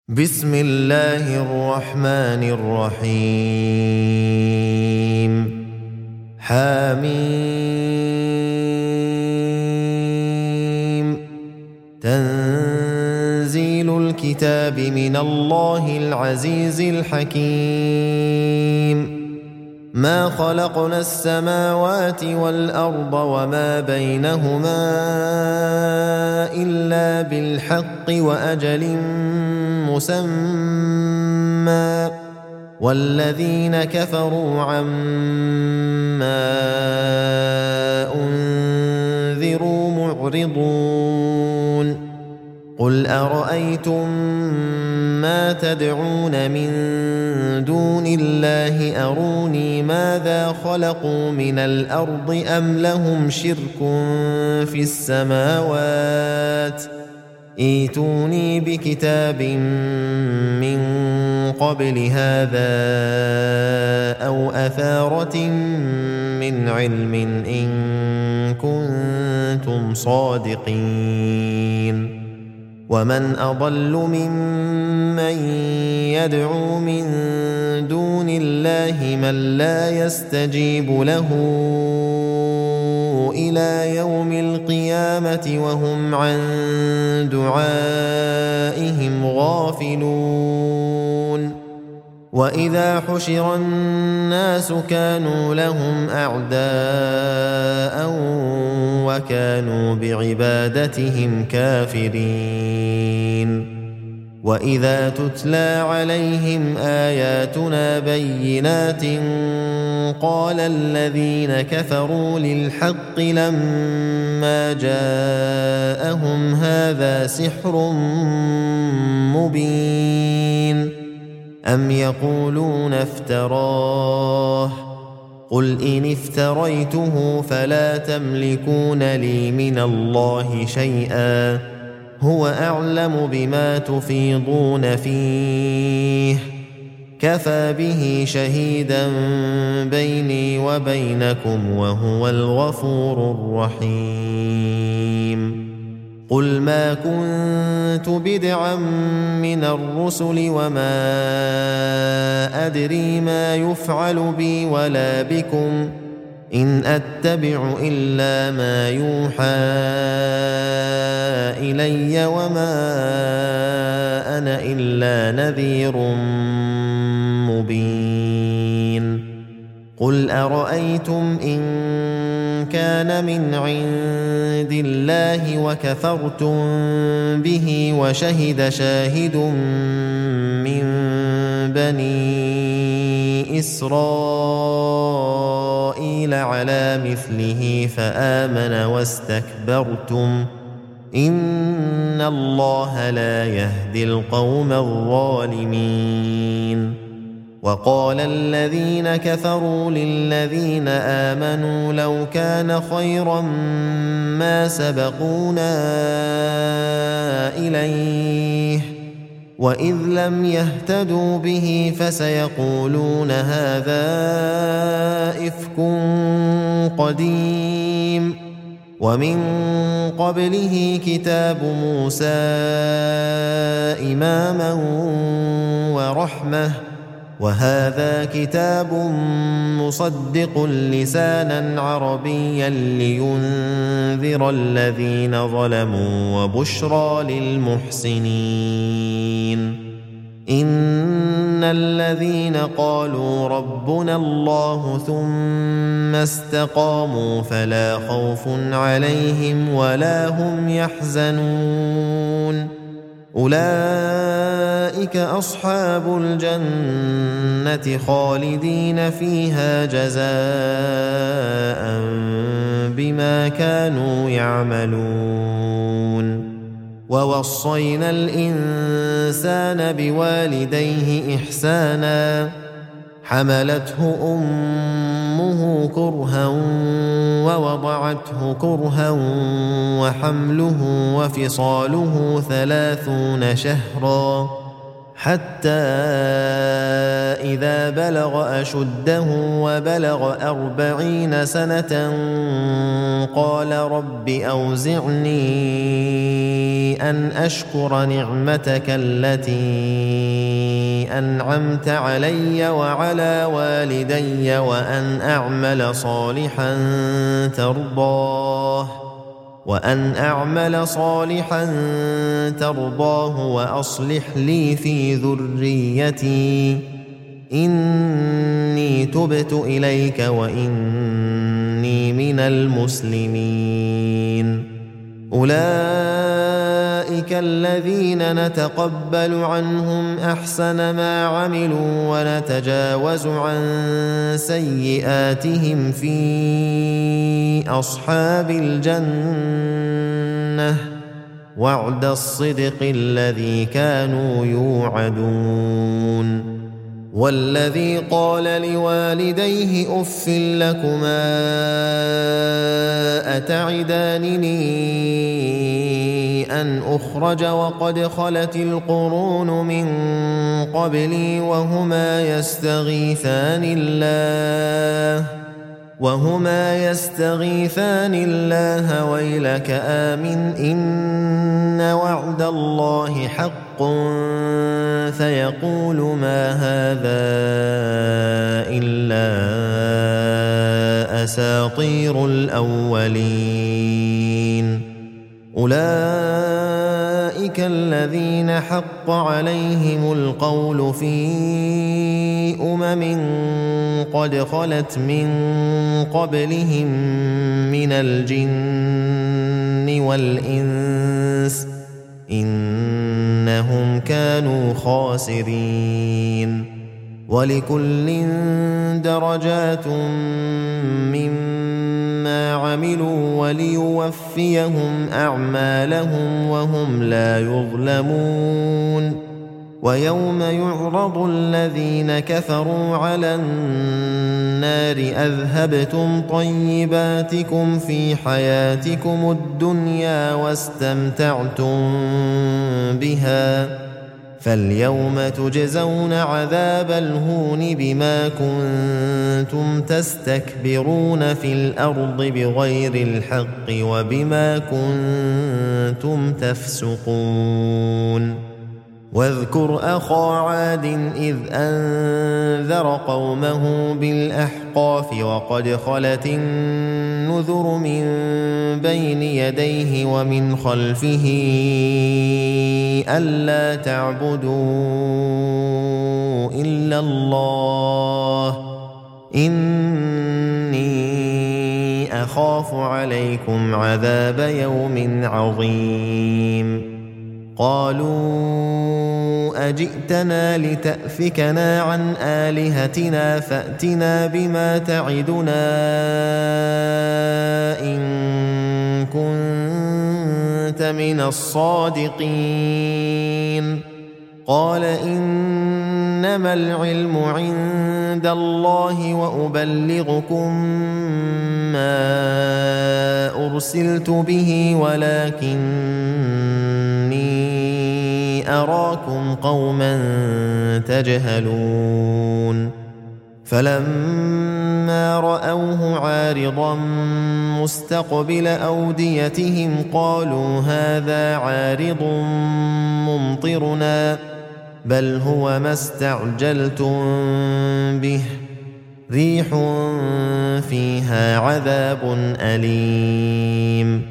بسم الله الرحمن الرحيم حميم تنزيل الكتاب من الله العزيز الحكيم ما خلقنا السماوات والأرض وما بينهما إلا بالحق وأجل مسمى والذين كفروا عما أنذروا معرضون قل أرأيتم ما تدعون من دون الله أروني ماذا خلقوا من الأرض أم لهم شرك في السماوات ائتوني بكتاب من قبل هذا أو أثارة من علم إن كنتم صادقين ومن أضل ممن يدعو من دون الله من لا يستجيب له إلى يوم القيامة وهم عن دعائهم غافلون وإذا حشر الناس كانوا لهم أعداء وكانوا بعبادتهم كافرين وإذا تتلى عليهم آياتنا بينات قال الذين كفروا للحق لما جاءهم هذا سحر مبين أم يقولون افتراه قل إن افتريته فلا تملكون لي من الله شيئا هو أعلم بما تفيضون فيه كفى به شهيدا بيني وبينكم وهو الغفور الرحيم قل ما كنت بدعا من الرسل وما أدري ما يفعل بي ولا بكم إن أتبع إلا ما يوحى إلي وما أنا إلا نذير مبين قل أرأيتم إن كان من عند الله وكفرتم به وشهد شاهد من بني إسرائيل على مثله فآمن واستكبرتم إن الله لا يهدي القوم الظالمين وقال الذين كفروا للذين آمنوا لو كان خيرا ما سبقونا إليه وإذ لم يهتدوا به فسيقولون هذا إفك قديم ومن قبله كتاب موسى إماما ورحمة وهذا كتاب مصدق لسانا عربيا لينذر الذين ظلموا وبشرى للمحسنين إن الذين قالوا ربنا الله ثم استقاموا فلا خوف عليهم ولا هم يحزنون أولئك أصحاب الجنة خالدين فيها جزاء بما كانوا يعملون ووصينا الإنسان بوالديه إحسانا حملته أمه كرها ووضعته كرها وحمله وفصاله 30 شهرا حتى إذا بلغ أشده وبلغ 40 سنة قال رب أوزعني أن أشكر نعمتك التي أنعمت علي وعلى والدي وأن أعمل صالحا ترضاه وأصلح لي في ذريتي إني تبت إليك وإني من المسلمين. أولئك الذين نتقبل عنهم أحسن ما عملوا ونتجاوز عن سيئاتهم في أصحاب الجنة وعد الصدق الذي كانوا يوعدون. والذي قال لوالديه أف لكما أتعدانني أن أخرج وقد خلت القرون من قبلي وهما يستغيثان الله ويلك آمن إن وعد الله حق فيقول ما هذا إلا أساطير الأولين. أولئك الذين حق عليهم القول في قد خلت من قبلهم من الجن والإنس إنهم كانوا خاسرين. ولكل درجات مما عملوا وليوفيهم أعمالهم وهم لا يظلمون. ويوم يعرض الذين كفروا على النار أذهبتم طيباتكم في حياتكم الدنيا واستمتعتم بها فاليوم تجزون عذاب الهون بما كنتم تستكبرون في الأرض بغير الحق وبما كنتم تفسقون. واذكر أخا عاد إذ أنذر قومه بالأحقاف وقد خلت النذر من بين يديه ومن خلفه ألا تعبدوا إلا الله إني أخاف عليكم عذاب يوم عظيم. قالوا أجئتنا لتأفكنا عن آلهتنا فأتنا بما تعدنا إن كنت من الصادقين. قال إنما العلم عند الله وأبلغكم ما أرسلت به ولكني أراكم قوما تجهلون. فلما رأوه عارضا مستقبل أوديتهم قالوا هذا عارض ممطرنا بل هو ما استعجلتم به ريح فيها عذاب أليم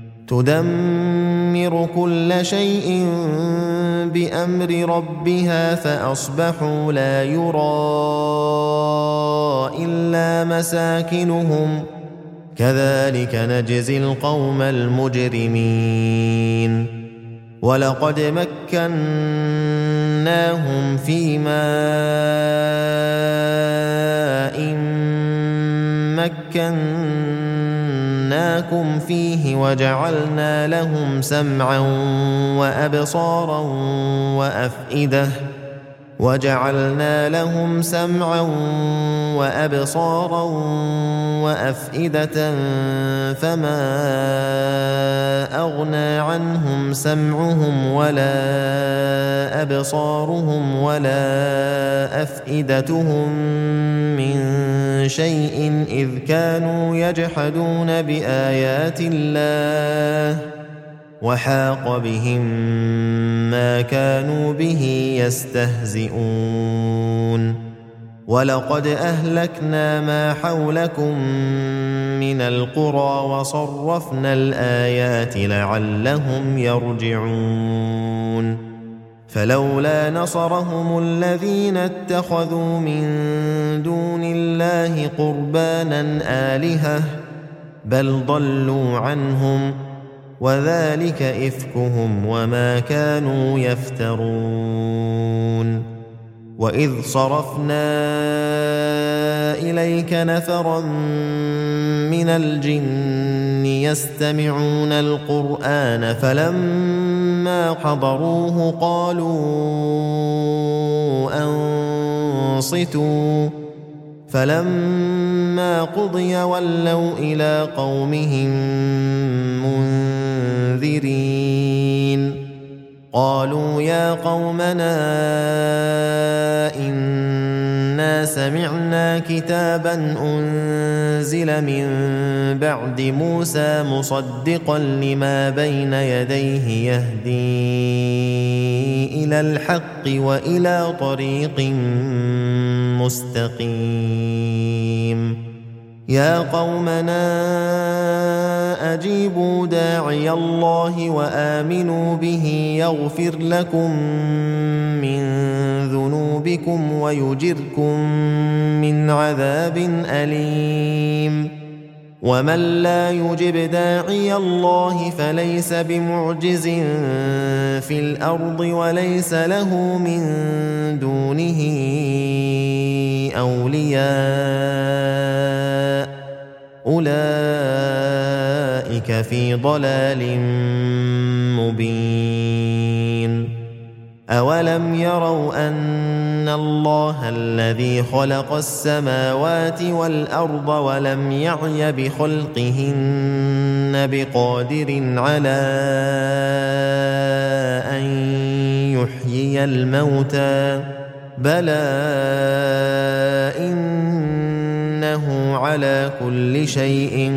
تدمر كل شيء بأمر ربها فأصبحوا لا يرى إلا مساكنهم كذلك نجزي القوم المجرمين. ولقد مكناهم في ماء مكناكم فيه وجعلنا لهم سمعا وأبصارا وأفئدة وجعلنا لهم سمعا وأبصارا وأفئدة فما أغنى عنهم سمعهم ولا أبصارهم ولا أفئدتهم من شيء إذ كانوا يجحدون بآيات الله وحاق بهم ما كانوا به يستهزئون ولقد أهلكنا ما حولكم من القرى وصرفنا الآيات لعلهم يرجعون فلولا نصرهم الذين اتخذوا من دون الله قربانا آلهة بل ضلوا عنهم وذلك إفكهم وما كانوا يفترون وإذ صرفنا إليك نفرا من الجن يستمعون القرآن فلما حضروه قالوا أنصتوا فلما قضي ولوا إلى قومهم منذرين قالوا يا قومنا إنا سمعنا كتابا أنزل من بعد موسى مصدقا لما بين يديه يهدي إلى الحق وإلى طريق مستقيم يا قومنا أجيبوا داعي الله وآمنوا به يغفر لكم من ذنوبكم ويجركم من عذاب أليم ومن لا يجب داعي الله فليس بمعجز في الأرض وليس له من دونه أولياء أولئك في ضلال مبين أولم يروا أن الله الذي خلق السماوات والأرض ولم يعي بخلقهن بقادر على أن يحيي الموتى بلى إنه على كل شيء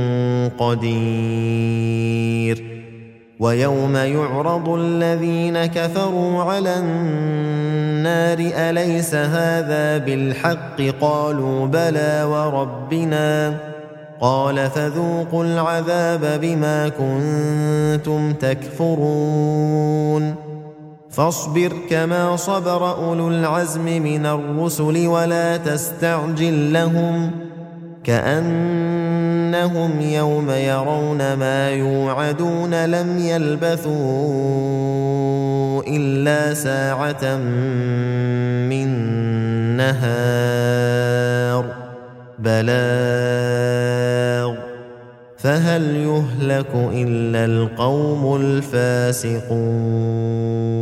قدير ويوم يعرض الذين كفروا على النار أليس هذا بالحق قالوا بلى وربنا قال فذوقوا العذاب بما كنتم تكفرون فاصبر كما صبر أولو العزم من الرسل ولا تستعجل لهم كأنهم يوم يرون ما يوعدون لم يلبثوا إلا ساعة من نهار بلاغ فهل يهلك إلا القوم الفاسقون